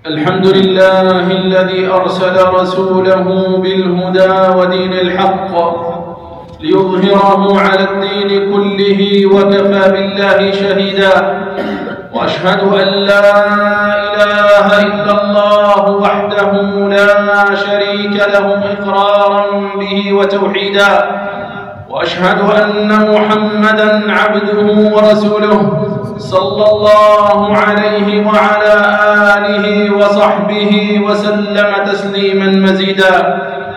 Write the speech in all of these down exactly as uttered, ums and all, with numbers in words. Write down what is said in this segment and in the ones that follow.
الحمد لله الذي أرسل رسوله بالهدى ودين الحق ليظهره على الدين كله وكفى بالله شهيدا. وأشهد أن لا إله إلا الله وحده لا شريك له إقرارا به وتوحيدا. وأشهد أن محمدًا عبده ورسوله صلى الله عليه وعلى آله وصحبه وسلم تسليماً مزيداً.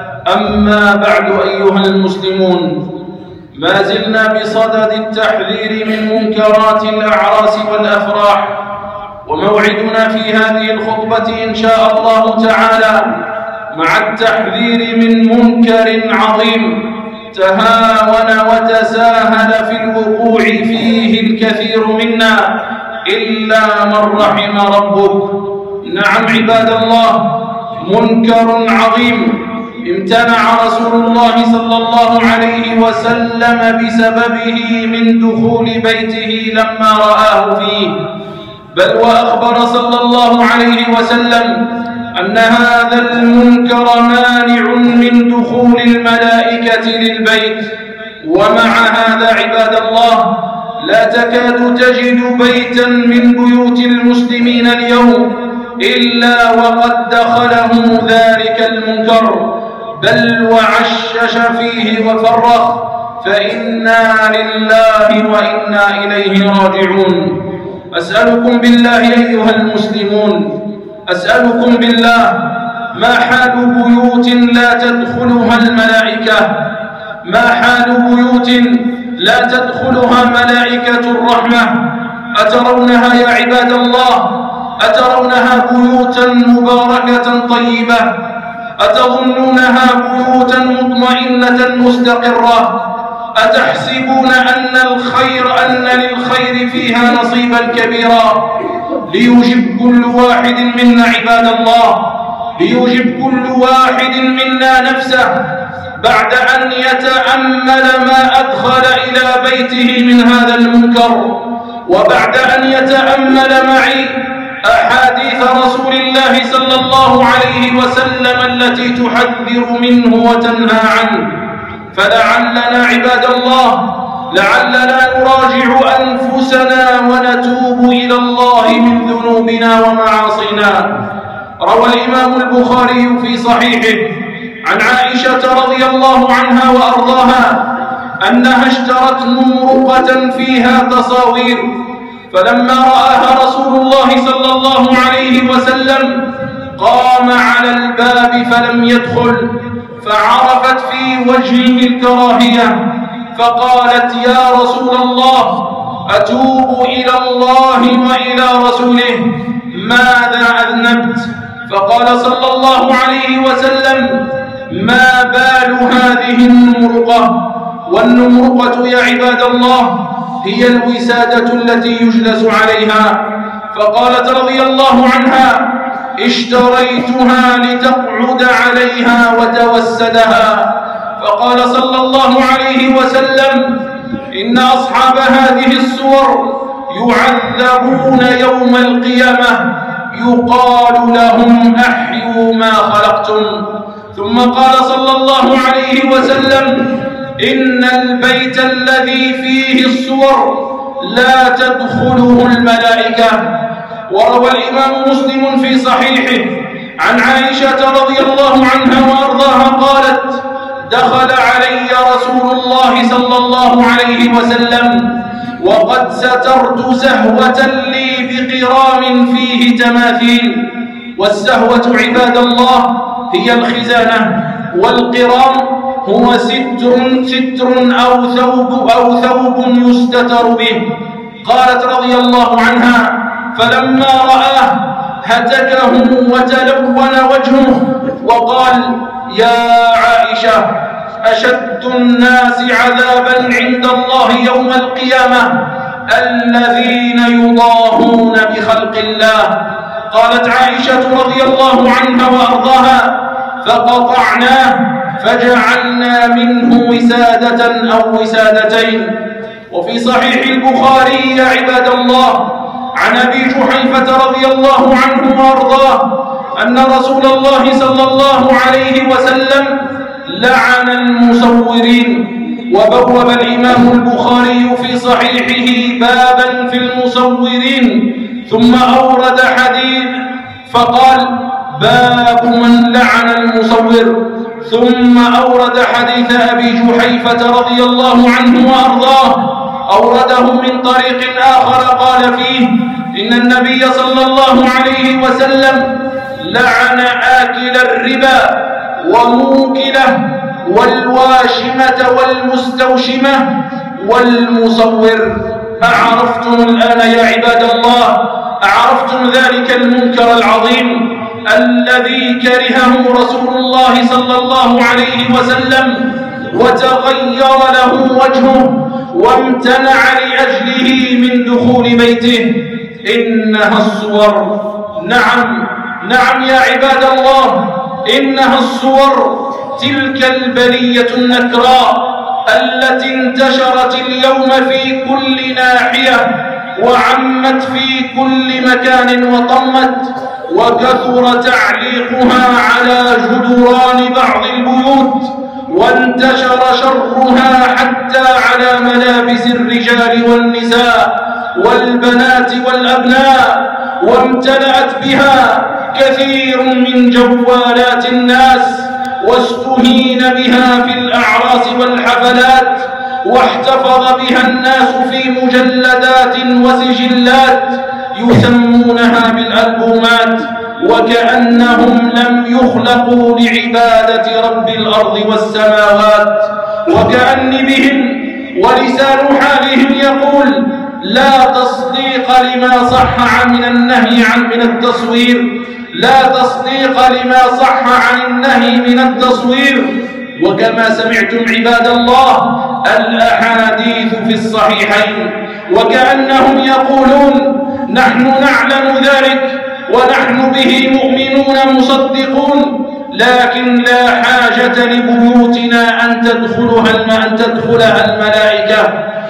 أما بعد أيها المسلمون، ما زلنا بصدد التحذير من منكرات الأعراس والأفراح، وموعدنا في هذه الخطبة إن شاء الله تعالى مع التحذير من منكر عظيم تهاون وتساهل في الوقوع فيه الكثير منا إلا من رحم ربك. نعم عباد الله، منكر عظيم امتنع رسول الله صلى الله عليه وسلم بسببه من دخول بيته لما رآه فيه، بل وأخبر صلى الله عليه وسلم أن هذا المنكر مانع من دخول الملائكة للبيت. ومع هذا عباد الله، لا تكاد تجد بيتا من بيوت المسلمين اليوم إلا وقد دخله ذلك المنكر، بل وعشش فيه وفرخ، فإنا لله وإنا إليه راجعون. أسألكم بالله أيها المسلمون، أسألكم بالله، ما حال بيوت لا تدخلها الملائكة؟ ما حال بيوت لا تدخلها ملائكة الرحمة؟ أترونها يا عباد الله؟ أترونها بيوتا مباركة طيبة؟ أتظنونها بيوتا مطمئنة مستقرة؟ أتحسبون أن الخير أن للخير فيها نصيبا كبيرا؟ ليجب كل واحد منا عباد الله، ليجب كل واحد منا نفسه بعد أن يتأمل ما أدخل إلى بيته من هذا المنكر، وبعد أن يتأمل معي أحاديث رسول الله صلى الله عليه وسلم التي تحذر منه وتنهى عنه. فلعلنا عباد الله، لعلنا نراجع أنفسنا ونتوب إلى الله من ذنوبنا ومعاصينا. روى الإمام البخاري في صحيحه عن عائشة رضي الله عنها وأرضاها أنها اشترت نمرقة فيها تصاوير، فلما رآها رسول الله صلى الله عليه وسلم قام على الباب فلم يدخل، فعرفت في وجهه الكراهية، فقالت: يا رسول الله، أتوب إلى الله وإلى رسوله، ماذا أذنبت؟ فقال صلى الله عليه وسلم: ما بال هذه النمرقة؟ والنمرقة يا عباد الله هي الوسادة التي يجلس عليها. فقالت رضي الله عنها: اشتريتها لتقعد عليها وتوسدها. فقال صلى الله عليه وسلم: إن أصحاب هذه الصور يعذبون يوم القيامة، يقال لهم: أحيوا ما خلقتم. ثم قال صلى الله عليه وسلم: إن البيت الذي فيه الصور لا تدخله الملائكة. وروى الإمام مسلم في صحيحه عن عائشة رضي الله عنها وأرضاها قالت: دخل علي رسول الله صلى الله عليه وسلم وقد سترت سهوة لي بقرام فيه تماثيل. والسهوة عباد الله هي الخزانة، والقرام هو ستر ستر أو ثوب أو ثوب يستتر به. قالت رضي الله عنها: فلما رآه هتكه وتلون وجهه وقال: يا عائشة، أشد الناس عذابا عند الله يوم القيامة الذين يضاهون بخلق الله. قالت عائشة رضي الله عنها وأرضاها: فقطعناه فجعلنا منه وسادة أو وسادتين. وفي صحيح البخاري يا عباد الله عن أبي جحيفة رضي الله عنه وأرضاه أن رسول الله صلى الله عليه وسلم لعن المصورين. وبوب الإمام البخاري في صحيحه بابا في المصورين، ثم أورد حديث فقال باب من لعن المصور، ثم أورد حديث أبي جحيفة رضي الله عنه وأرضاه أورده من طريق آخر قال فيه إن النبي صلى الله عليه وسلم لعن آكل الربا وموكله والواشمة والمستوشمة والمصور. أعرفتم الآن يا عباد الله، أعرفتم ذلك المنكر العظيم الذي كرهه رسول الله صلى الله عليه وسلم وتغير له وجهه وامتنع لأجله من دخول بيته؟ إنها الصور. نعم نعم يا عباد الله، إنها الصور، تلك البلية النكراء التي انتشرت اليوم في كل ناحية وعمت في كل مكان وطمت، وكثر تعليقها على جدران بعض البيوت، وانتشر شرها حتى على ملابس الرجال والنساء والبنات والأبناء، وامتلأت بها كثير من جوالات الناس، واستهين بها في الأعراس والحفلات، واحتفظ بها الناس في مجلدات وسجلات يسمونها بالألبومات، وكأنهم لم يخلقوا لعبادة رب الأرض والسماوات، وكأن بهم ولسان حالهم يقول لا تصديق لما صح من النهي عن من التصوير، لا تصديق لما صح عن النهي من التصوير. وكما سمعتم عباد الله الأحاديث في الصحيحين، وكأنهم يقولون نحن نعلم ذلك ونحن به مؤمنون مصدقون، لكن لا حاجة لبيوتنا أن تدخلها أن تدخلها الملائكة.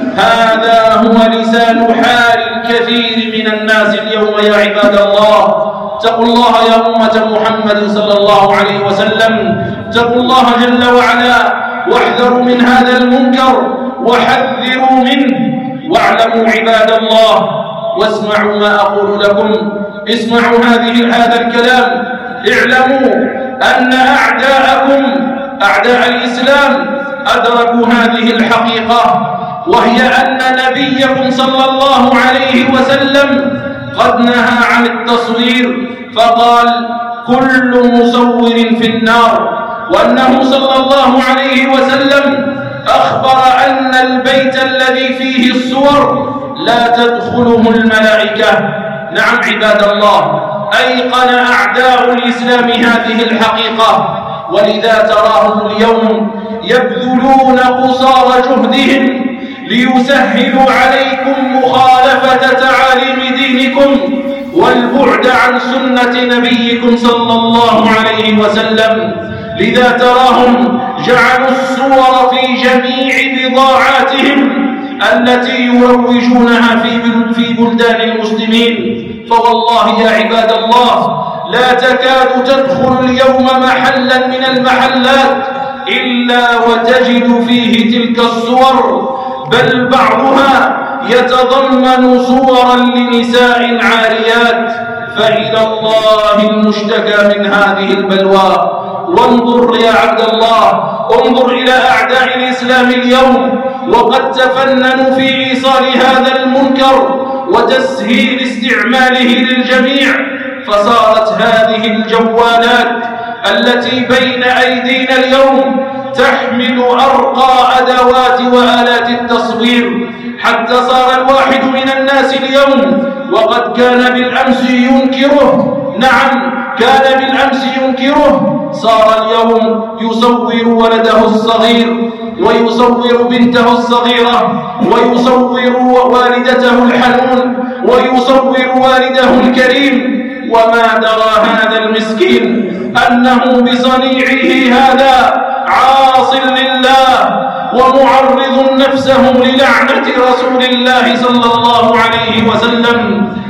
هذا هو لسان حال الكثير من الناس اليوم يا عباد الله. اتقوا الله يا أمة محمد صلى الله عليه وسلم، اتقوا الله جل وعلا واحذروا من هذا المنكر وحذروا منه. واعلموا عباد الله واسمعوا ما أقول لكم، اسمعوا هذه هذا الكلام، اعلموا أن أعداءكم أعداء الإسلام أدركوا هذه الحقيقة، وهي أن نبيكم صلى الله عليه وسلم قد نهى عن التصوير فقال كل مصور في النار، وأنه صلى الله عليه وسلم أخبر أن البيت الذي فيه الصور لا تدخله الملائكة. نعم عباد الله، أيقن أعداء الإسلام هذه الحقيقة، ولذا تراهم اليوم يبذلون قصارى جهدهم ليسهلوا عليكم مخالفة تعاليم دينكم والبعد عن سنة نبيكم صلى الله عليه وسلم. لذا تراهم جعلوا الصور في جميع بضاعاتهم التي يروجونها في بلدان المسلمين. فوالله يا عباد الله لا تكاد تدخل اليوم محلا من المحلات إلا وتجد فيه تلك الصور، بل بعضها يتضمن صورا لنساء عاريات. فإلى الله المشتكى من هذه البلوى. وانظر يا عبد الله، انظر إلى أعداء الإسلام اليوم، وقد تفننوا في إيصال هذا المنكر وتسهيل استعماله للجميع، فصارت هذه الجوالات التي بين أيدينا اليوم تحمل أرقى أدوات وآلات التصوير، حتى صار الواحد من الناس اليوم وقد كان بالأمس ينكره، نعم كان بالأمس ينكره، صار اليوم يصور ولده الصغير ويصور بنته الصغيرة ويصور والدته الحنون ويصور والده الكريم، وما درى هذا المسكين أنه بصنيعه هذا عاص لله ومعرض نفسه للعنة رسول الله صلى الله عليه وسلم.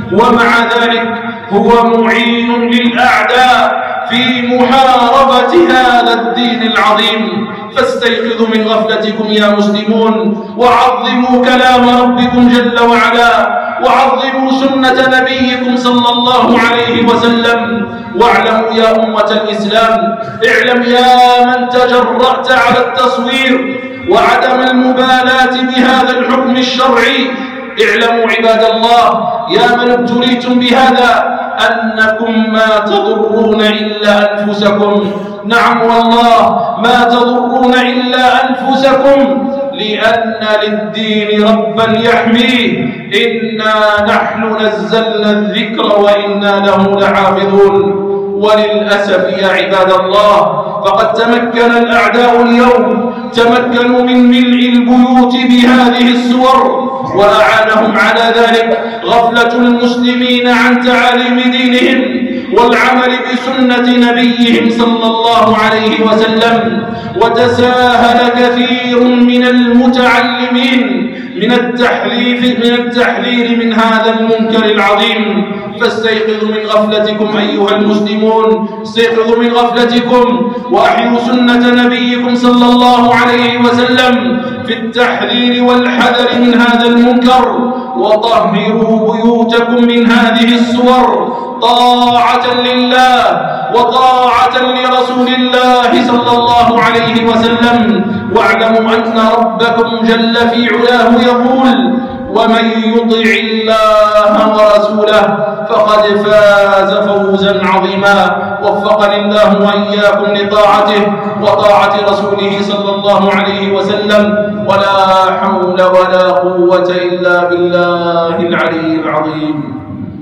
ومع ذلك هو معين للأعداء في محاربة هذا الدين العظيم. فاستيقظوا من غفلتكم يا مسلمون، وعظموا كلام ربكم جل وعلا، وعظموا سنة نبيكم صلى الله عليه وسلم. واعلموا يا أمة الإسلام، اعلم يا من تجرأت على التصوير وعدم المبالاة بهذا الحكم الشرعي، اعلموا عباد الله يا من ابتليتم بهذا أنكم ما تضرون إلا أنفسكم. نعم والله ما تضرون إلا أنفسكم، لأن للدين ربا يحميه. إنا نحن نزلنا الذكر وإنا له لحافظون. وللأسف يا عباد الله فقد تمكن الأعداء اليوم، تمكنوا من ملء البيوت بهذه الصور، وأعانهم على ذلك غفلة المسلمين عن تعاليم دينهم والعمل بسنة نبيهم صلى الله عليه وسلم. وتساهل كثير من المتعلمين من التحذير من التحذير من هذا المنكر العظيم. فاستيقظوا من غفلتكم أيها المسلمون، استيقظوا من غفلتكم وأحيوا سنة نبيكم صلى الله عليه وسلم في التحذير والحذر من هذا المنكر، وطهروا بيوتكم من هذه الصور طاعة لله وطاعة لرسول الله صلى الله عليه وسلم. واعلموا أن ربكم جل في علاه يقول: ومن يطع الله ورسوله فقد فاز فوزا عظيما. وفقني الله وإياكم لطاعته وطاعة رسوله صلى الله عليه وسلم، ولا حول ولا قوة إلا بالله العلي العظيم.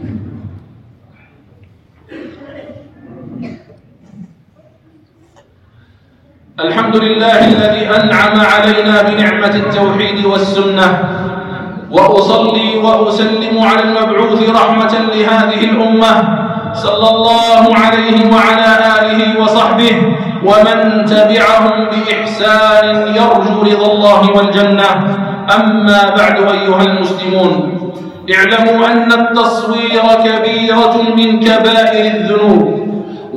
الحمد لله الذي أنعم علينا بنعمة التوحيد والسنة، وأصلي وأسلم على المبعوث رحمة لهذه الأمة صلى الله عليه وعلى آله وصحبه ومن تبعهم بإحسان يرجو رضا الله والجنة. أما بعد أيها المسلمون، اعلموا أن التصوير كبيرة من كبائر الذنوب،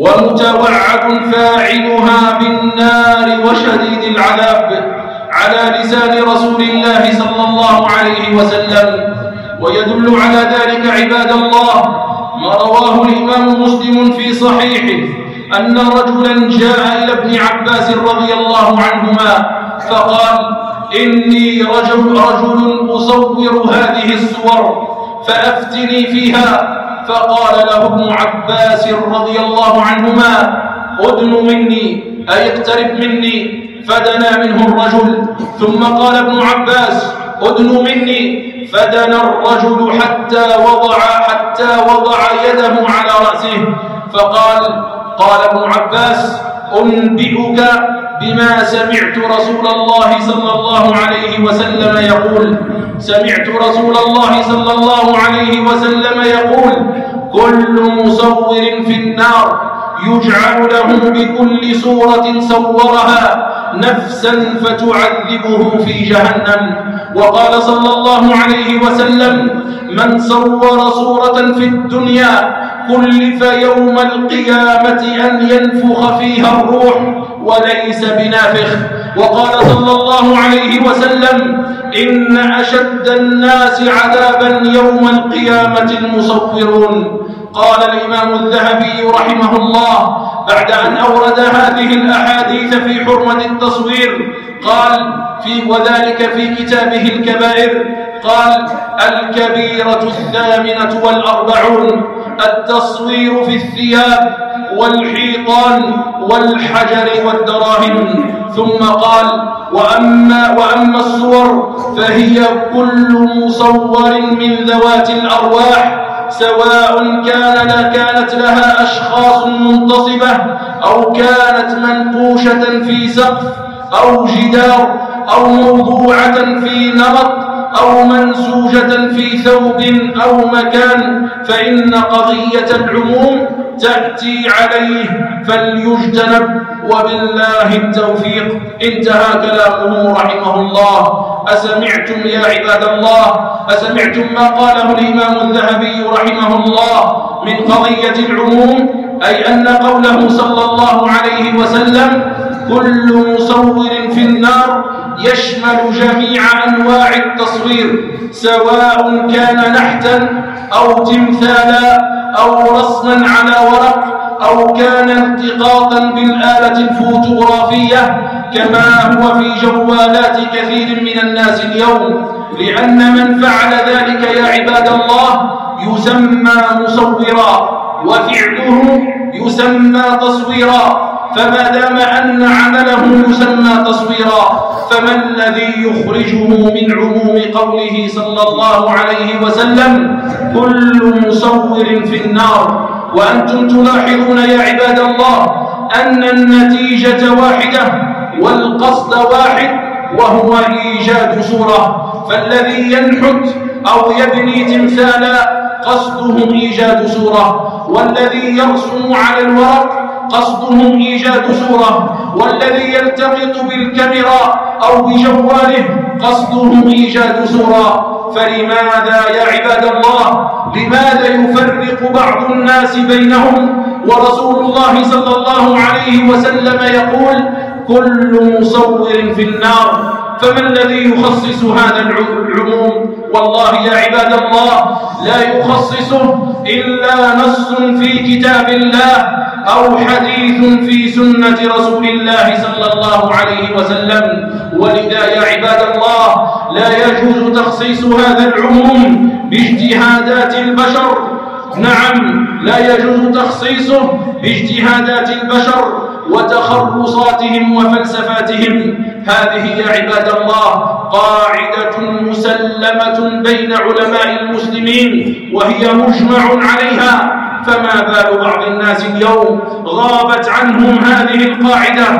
ومتوعد فاعلها بالنار وشديد العذاب على لسان رسول الله صلى الله عليه وسلم. ويدل على ذلك عباد الله ما رواه الإمام مسلم في صحيحه أن رجلا جاء إلى ابن عباس رضي الله عنهما فقال: إني رجل, رجل أصور هذه الصور فأفتني فيها. فقال له ابن عباس رضي الله عنهما: أدن مني، أي اقترب مني. فدنا منه الرجل، ثم قال ابن عباس: أدن مني. فدنا الرجل حتى وضع حتى وضع يده على رأسه. فقال قال ابن عباس: أنبئك بما سمعت رسول الله صلى الله عليه وسلم يقول. سمعت رسول الله صلى الله عليه وسلم يقول: كل مصور في النار يجعل له بكل صورة صورها نفسا فتعذبه في جهنم. وقال صلى الله عليه وسلم: من صور صورة في الدنيا كلف يوم القيامة أن ينفخ فيها الروح وليس بنافخ. وقال صلى الله عليه وسلم: إن أشد الناس عذابا يوم القيامة المصورون. قال الإمام الذهبي رحمه الله بعد أن أورد هذه الأحاديث في حرمة التصوير قال في وذلك في كتابه الكبائر، قال: الكبيرة الثامنة والأربعون التصوير في الثياب والحيطان والحجر والدراهم. ثم قال: وأما, وأما الصور فهي كل مصور من ذوات الأرواح، سواء كان لا كانت لها أشخاص منتصبة أو كانت منقوشة في سقف أو جدار أو موضوعة في نمط أو منسوجة في ثوب أو مكان، فإن قضية العموم تأتي عليه فليجتنب، وبالله التوفيق. انتهى كلامه رحمه الله. أسمعتم يا عباد الله، أسمعتم ما قاله الإمام الذهبي رحمه الله من قضية العموم، أي أن قوله صلى الله عليه وسلم كل مصور في النار يشمل جميع أنواع التصوير، سواء كان نحتا أو تمثالا أو رسما على ورق أو كان التقاطا بالآلة الفوتوغرافية كما هو في جوالات كثير من الناس اليوم، لأن من فعل ذلك يا عباد الله يسمى مصورا وفعله يسمى تصويرا، فما دام أن عمله يسمى تصويرا فما الذي يخرجه من عموم قوله صلى الله عليه وسلم كل مصور في النار؟ وأنتم تلاحظون يا عباد الله أن النتيجة واحدة والقصد واحد، وهو إيجاد صورة، فالذي ينحت أو يبني تمثالا قصده إيجاد صورة، والذي يرسم على الورق قصده إيجاد صورة، والذي يلتقط بالكاميرا أو بجواله قصده إيجاد صورة. فلماذا يا عباد الله لماذا يفرق بعض الناس بينهم ورسول الله صلى الله عليه وسلم يقول كل مصور في النار؟ فما الذي يخصص هذا العموم؟ والله يا عباد الله لا يخصصه إلا نص في كتاب الله أو حديث في سنة رسول الله صلى الله عليه وسلم. ولذا يا عباد الله لا يجوز تخصيص هذا العموم باجتهادات البشر، نعم لا يجوز تخصيصه باجتهادات البشر وتخرصاتهم وفلسفاتهم. هذه يا عباد الله قاعدة مسلمة بين علماء المسلمين وهي مجمع عليها، فما بال بعض الناس اليوم غابت عنهم هذه القاعدة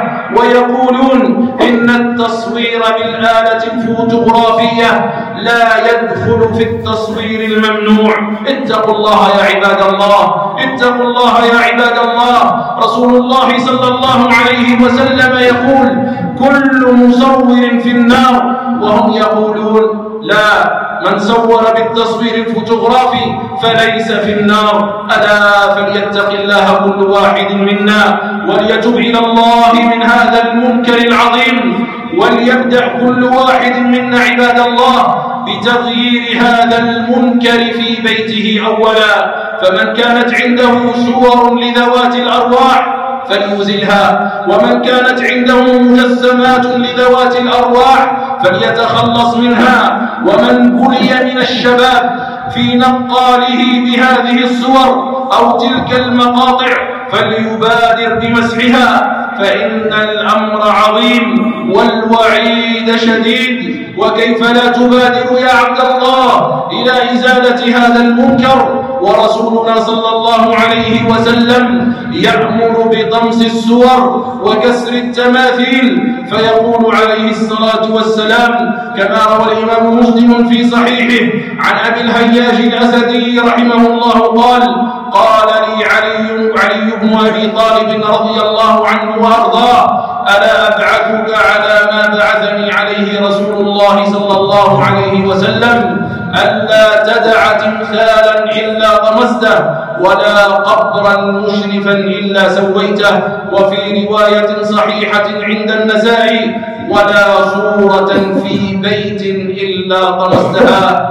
ويقولون إن التصوير بالآلة الفوتوغرافية لا يدخل في التصوير الممنوع. اتقوا الله يا عباد الله، اتقوا الله يا عباد الله. رسول الله صلى الله عليه وسلم يقول كل مصور في النار، وهم يقولون لا، من صور بالتصوير الفوتوغرافي فليس في النار. ألا فليتق الله كل واحد منا وليتب إلى الله من هذا المنكر العظيم، وليبدأ كل واحد منا عباد الله بتغيير هذا المنكر في بيته أولا. فمن كانت عنده صور لذوات الأرواح فليزلها، ومن كانت عنده مجسمات لذوات الأرواح فليتخلص منها، ومن بلي من الشباب في نقاله بهذه الصور أو تلك المقاطع فليبادر بمسحها، فإن الأمر عظيم والوعيد شديد. وكيف لا تبادر يا عبد الله إلى إزالة هذا المنكر ورسولنا صلى الله عليه وسلم يأمر بطمس الصور وكسر التماثيل، فيقول عليه الصلاة والسلام كما روى الإمام مسلم في صحيحه عن أبي الهياج الأسدي رحمه الله قال قال لي علي, علي بن أبي طالب رضي الله عنه وأرضاه ألا أبعثك على ما بعثني عليه رسول الله صلى الله عليه وسلم ألا تدع تمثالا إلا طمسته ولا قبرا مشرفا إلا سويته، وفي رواية صحيحة عند النسائي ولا صورة في بيت إلا طمستها.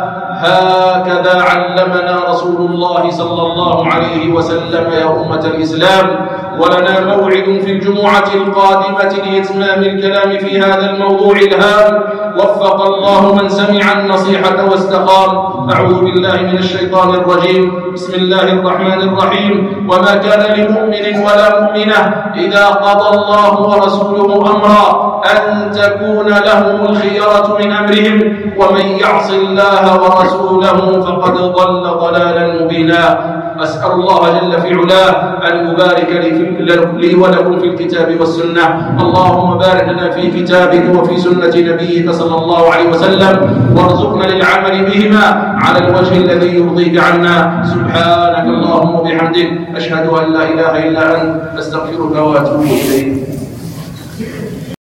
هكذا علمنا رسول الله صلى الله عليه وسلم يا أمة الإسلام. ولنا موعد في الجمعة القادمة لإتمام الكلام في هذا الموضوع الهام. وفق الله من سمع النصيحة واستقام. أعوذ بالله من الشيطان الرجيم. بسم الله الرحمن الرحيم. وما كان لمؤمن ولا مؤمنة إذا قضى الله ورسوله أمرا أن تكون لهم الخيرة من أمرهم ومن يعص الله ورسوله فقد ضل ضلالا مبينا. أسأل الله جل في علاه أن يبارك لي ولكم في الكتاب والسنة. اللهم بارك لنا في كتابك وفي سنة نبيك صلى الله عليه وسلم، وارزقنا للعمل بهما على الوجه الذي يرضيك عنا. سبحانك اللهم وبحمدك أشهد أن لا إله إلا أنت أستغفرك وأتوب إليك.